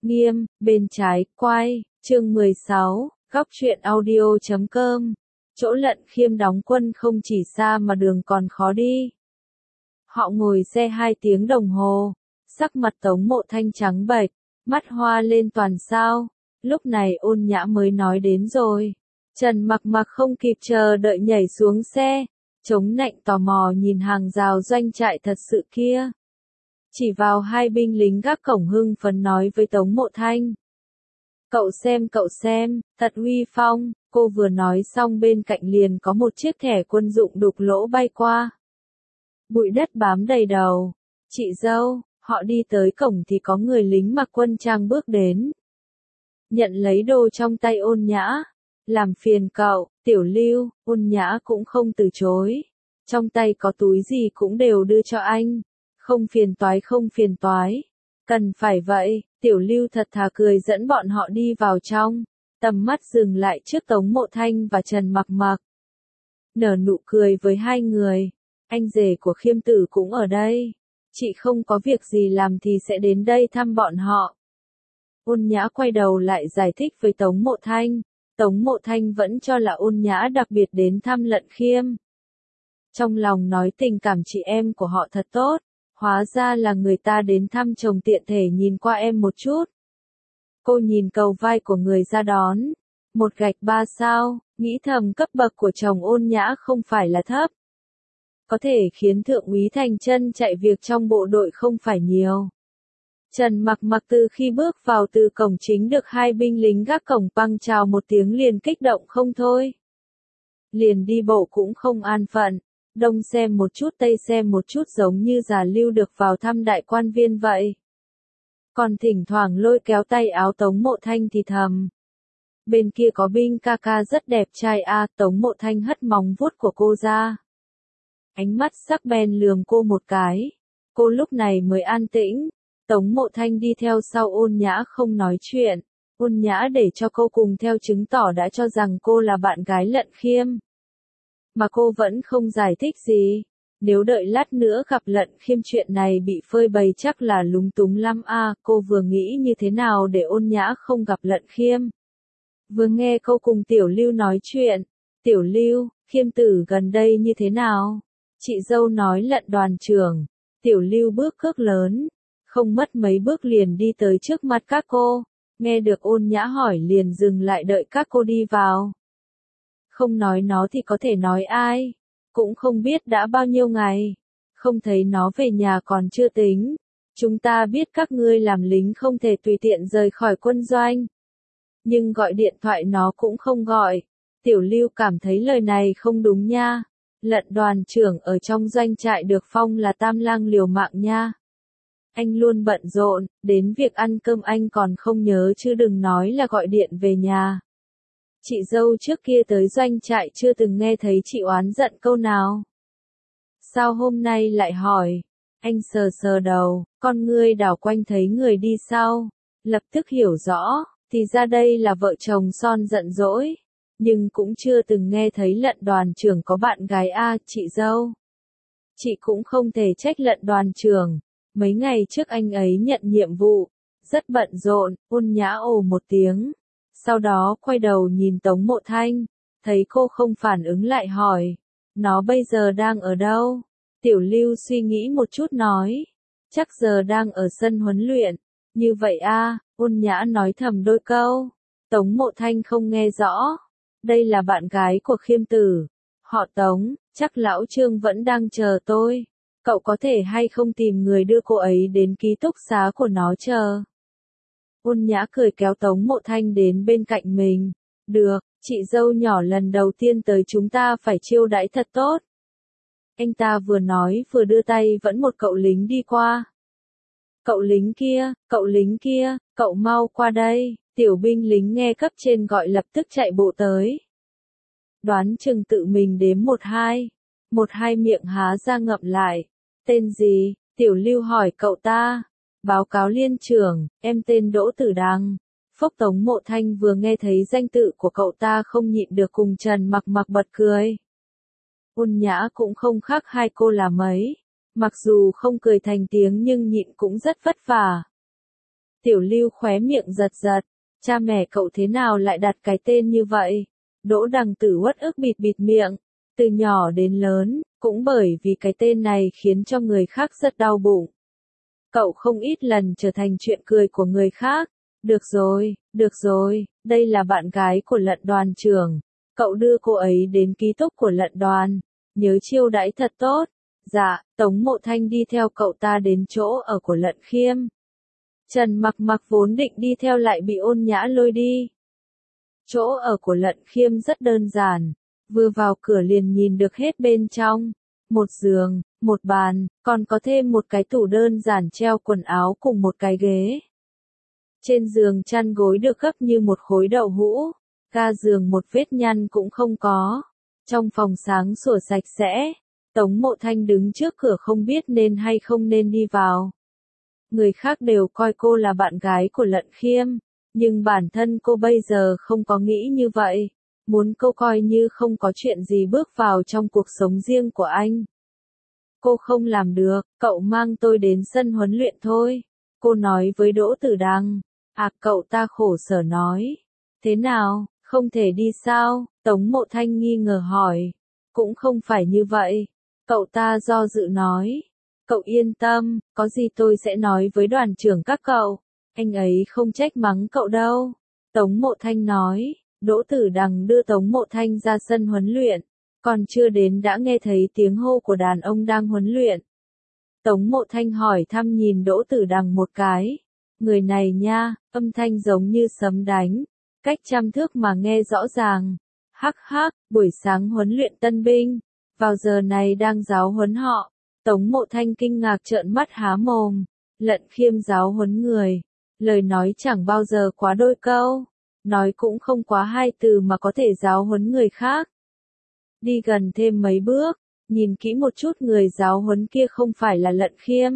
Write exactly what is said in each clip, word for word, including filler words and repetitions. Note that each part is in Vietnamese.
Nghiêm, bên trái, quay, chương mười sáu, góc truyện audio chấm com. Chỗ Lận Khiêm đóng quân không chỉ xa mà đường còn khó đi. Họ ngồi xe hai tiếng đồng hồ, sắc mặt Tống Mộ Thanh trắng bệch, mắt hoa lên toàn sao. Lúc này Ôn Nhã mới nói đến rồi. Trần Mặc Mặc không kịp chờ đợi nhảy xuống xe, chống nạnh tò mò nhìn hàng rào doanh trại thật sự kia. Chỉ vào hai binh lính gác cổng hưng phấn nói với Tống Mộ Thanh. Cậu xem cậu xem, thật uy phong, cô vừa nói xong bên cạnh liền có một chiếc thẻ quân dụng đục lỗ bay qua. Bụi đất bám đầy đầu. Chị dâu, họ đi tới cổng thì có người lính mặc quân trang bước đến. Nhận lấy đồ trong tay Ôn Nhã. Làm phiền cậu, Tiểu Lưu, Ôn Nhã cũng không từ chối. Trong tay có túi gì cũng đều đưa cho anh. Không phiền toái không phiền toái. Cần phải vậy, Tiểu Lưu thật thà cười dẫn bọn họ đi vào trong. Tầm mắt dừng lại trước Tống Mộ Thanh và Trần Mặc Mặc. Nở nụ cười với hai người. Anh rể của Khiêm Tử cũng ở đây. Chị không có việc gì làm thì sẽ đến đây thăm bọn họ. Ôn Nhã quay đầu lại giải thích với Tống Mộ Thanh. Tống Mộ Thanh vẫn cho là Ôn Nhã đặc biệt đến thăm Lận Khiêm. Trong lòng nói tình cảm chị em của họ thật tốt. Hóa ra là người ta đến thăm chồng tiện thể nhìn qua em một chút. Cô nhìn cầu vai của người ra đón. Một gạch ba sao, nghĩ thầm cấp bậc của chồng Ôn Nhã không phải là thấp. Có thể khiến thượng úy thành chân chạy việc trong bộ đội không phải nhiều. Trần Mặc Mặc từ khi bước vào từ cổng chính được hai binh lính gác cổng băng chào một tiếng liền kích động không thôi. Liền đi bộ cũng không an phận. Đông xem một chút tây xem một chút giống như già Lưu được vào thăm đại quan viên vậy. Còn thỉnh thoảng lôi kéo tay áo Tống Mộ Thanh thì thầm. Bên kia có binh ca ca rất đẹp trai a à, Tống Mộ Thanh hất móng vuốt của cô ra. Ánh mắt sắc bén lườm cô một cái. Cô lúc này mới an tĩnh. Tống Mộ Thanh đi theo sau Ôn Nhã không nói chuyện. Ôn Nhã để cho cô cùng theo chứng tỏ đã cho rằng cô là bạn gái Lận Khiêm. Mà cô vẫn không giải thích gì. Nếu đợi lát nữa gặp Lận Khiêm chuyện này bị phơi bày chắc là lúng túng lắm a à, cô vừa nghĩ như thế nào để Ôn Nhã không gặp Lận Khiêm. Vừa nghe cô cùng Tiểu Lưu nói chuyện. Tiểu Lưu, Khiêm Tử gần đây như thế nào? Chị dâu nói Lận đoàn trưởng. Tiểu Lưu bước cước lớn. Không mất mấy bước liền đi tới trước mặt các cô. Nghe được Ôn Nhã hỏi liền dừng lại đợi các cô đi vào. Không nói nó thì có thể nói ai. Cũng không biết đã bao nhiêu ngày. Không thấy nó về nhà còn chưa tính. Chúng ta biết các ngươi làm lính không thể tùy tiện rời khỏi quân doanh. Nhưng gọi điện thoại nó cũng không gọi. Tiểu Lưu cảm thấy lời này không đúng nha. Lận đoàn trưởng ở trong doanh trại được phong là tam lang liều mạng nha. Anh luôn bận rộn, đến việc ăn cơm anh còn không nhớ chứ đừng nói là gọi điện về nhà. Chị dâu trước kia tới doanh trại chưa từng nghe thấy chị oán giận câu nào. Sao hôm nay lại hỏi? Anh sờ sờ đầu, con ngươi đảo quanh thấy người đi sau. Lập tức hiểu rõ, thì ra đây là vợ chồng son giận dỗi. Nhưng cũng chưa từng nghe thấy Lận đoàn trưởng có bạn gái a à, chị dâu. Chị cũng không thể trách Lận đoàn trưởng. Mấy ngày trước anh ấy nhận nhiệm vụ. Rất bận rộn, Ôn Nhã ồ một tiếng. Sau đó quay đầu nhìn Tống Mộ Thanh, thấy cô không phản ứng lại hỏi, nó bây giờ đang ở đâu? Tiểu Lưu suy nghĩ một chút nói, chắc giờ đang ở sân huấn luyện, như vậy a à, Ôn Nhã nói thầm đôi câu, Tống Mộ Thanh không nghe rõ, đây là bạn gái của Khiêm Tử, họ Tống, chắc lão Trương vẫn đang chờ tôi, cậu có thể hay không tìm người đưa cô ấy đến ký túc xá của nó chờ. Ôn Nhã cười kéo Tống Mộ Thanh đến bên cạnh mình. Được, chị dâu nhỏ lần đầu tiên tới chúng ta phải chiêu đãi thật tốt. Anh ta vừa nói vừa đưa tay vẫn một cậu lính đi qua. Cậu lính kia, cậu lính kia, cậu mau qua đây. Tiểu binh lính nghe cấp trên gọi lập tức chạy bộ tới. Đoán chừng tự mình đếm một hai. Một hai miệng há ra ngậm lại. Tên gì? Tiểu Lưu hỏi cậu ta. Báo cáo liên trưởng, em tên Đỗ Tử Đăng. Phốc Tống Mộ Thanh vừa nghe thấy danh tự của cậu ta không nhịn được cùng Trần Mặc Mặc bật cười. Ôn Nhã cũng không khác hai cô là mấy. Mặc dù không cười thành tiếng nhưng nhịn cũng rất vất vả. Tiểu Lưu khóe miệng giật giật, cha mẹ cậu thế nào lại đặt cái tên như vậy? Đỗ Đằng Tử uất ức bịt bịt miệng, từ nhỏ đến lớn, cũng bởi vì cái tên này khiến cho người khác rất đau bụng. Cậu không ít lần trở thành chuyện cười của người khác. Được rồi, được rồi, đây là bạn gái của Lận đoàn trưởng. Cậu đưa cô ấy đến ký túc của Lận đoàn, nhớ chiêu đãi thật tốt. Dạ, Tống Mộ Thanh đi theo cậu ta đến chỗ ở của Lận Khiêm. Trần Mặc Mặc vốn định đi theo lại bị Ôn Nhã lôi đi. Chỗ ở của Lận Khiêm rất đơn giản, vừa vào cửa liền nhìn được hết bên trong. Một giường, một bàn, còn có thêm một cái tủ đơn giản treo quần áo cùng một cái ghế. Trên giường chăn gối được gấp như một khối đậu hũ, ga giường một vết nhăn cũng không có. Trong phòng sáng sủa sạch sẽ, Tống Mộ Thanh đứng trước cửa không biết nên hay không nên đi vào. Người khác đều coi cô là bạn gái của Lận Khiêm, nhưng bản thân cô bây giờ không có nghĩ như vậy, muốn cô coi như không có chuyện gì bước vào trong cuộc sống riêng của anh. Cô không làm được, cậu mang tôi đến sân huấn luyện thôi, cô nói với Đỗ Tử Đằng. À, cậu ta khổ sở nói. Thế nào, không thể đi sao? Tống Mộ Thanh nghi ngờ hỏi. Cũng không phải như vậy. Cậu ta do dự nói. Cậu yên tâm, có gì tôi sẽ nói với đoàn trưởng các cậu. Anh ấy không trách mắng cậu đâu. Tống Mộ Thanh nói. Đỗ Tử Đằng đưa Tống Mộ Thanh ra sân huấn luyện. Còn chưa đến đã nghe thấy tiếng hô của đàn ông đang huấn luyện. Tống Mộ Thanh hỏi thăm nhìn Đỗ Tử Đằng một cái. Người này nha, âm thanh giống như sấm đánh, cách trăm thước mà nghe rõ ràng. Hắc hắc, buổi sáng huấn luyện tân binh, vào giờ này đang giáo huấn họ. Tống Mộ Thanh kinh ngạc trợn mắt há mồm. Lận Khiêm giáo huấn người, lời nói chẳng bao giờ quá đôi câu, nói cũng không quá hai từ mà có thể giáo huấn người khác. Đi gần thêm mấy bước, nhìn kỹ một chút người giáo huấn kia không phải là Lận Khiêm.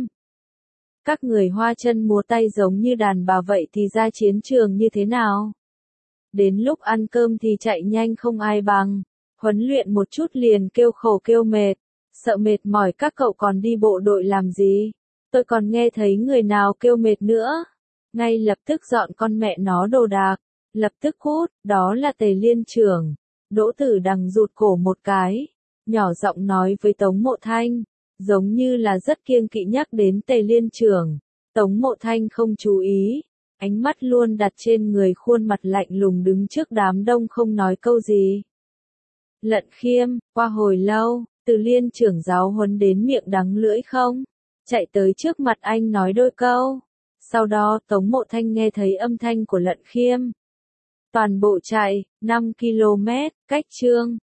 Các người hoa chân múa tay giống như đàn bà vậy thì ra chiến trường như thế nào? Đến lúc ăn cơm thì chạy nhanh không ai bằng, huấn luyện một chút liền kêu khổ kêu mệt, sợ mệt mỏi các cậu còn đi bộ đội làm gì? Tôi còn nghe thấy người nào kêu mệt nữa. Ngay lập tức dọn con mẹ nó đồ đạc, lập tức cút, đó là Tề Liên trưởng. Đỗ Tử Đằng rụt cổ một cái, nhỏ giọng nói với Tống Mộ Thanh. Giống như là rất kiêng kỵ nhắc đến Tề Liên trưởng. Tống Mộ Thanh không chú ý, ánh mắt luôn đặt trên người khuôn mặt lạnh lùng đứng trước đám đông không nói câu gì. Lận Khiêm, qua hồi lâu, từ Liên trưởng giáo huấn đến miệng đắng lưỡi không? Chạy tới trước mặt anh nói đôi câu. Sau đó Tống Mộ Thanh nghe thấy âm thanh của Lận Khiêm. Toàn bộ chạy, năm ki lô mét, cách Trương